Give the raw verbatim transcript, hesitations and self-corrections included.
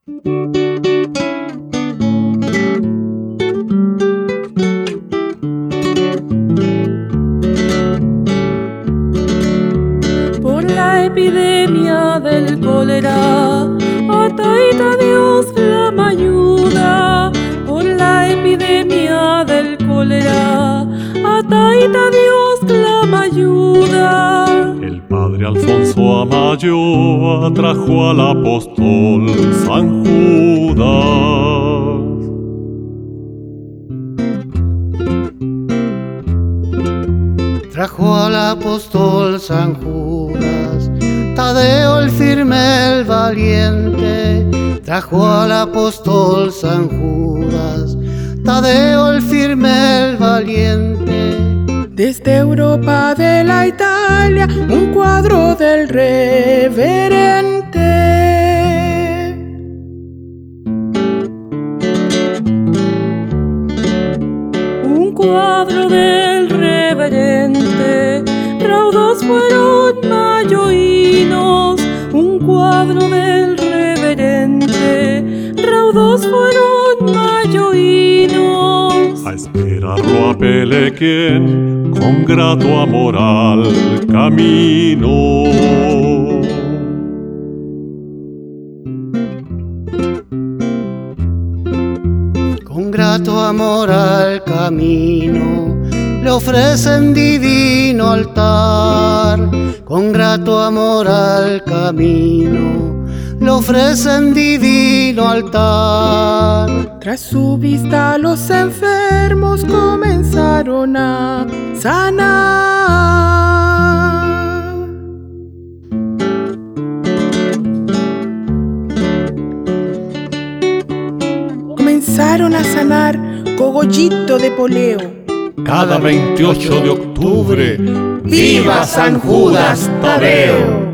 Por la epidemia del cólera, a Taita Dios clama ayuda. Por la epidemia del cólera, a Taita Dios clama ayuda. El padre Alfonso Amayo atrajo al apóstol San Judas. Trajo al apóstol San Judas, Tadeo el firme, el valiente. Trajo al apóstol San Judas, Tadeo el firme, el valiente. Desde Europa de la Italia, un cuadro del reverente. Un cuadro del reverente, raudos fueron mayoínos. Un cuadro del reverente, raudos fueron mayoínos. A esperarlo apele quien con grato amor al camino. Con grato amor al camino le ofrecen divino altar. Con grato amor al camino le ofrecen divino altar. Tras su vista los enfermos comenzaron a sanar. Comenzaron a sanar cogollito de poleo. Cada veintiocho de octubre, ¡viva San Judas Tadeo!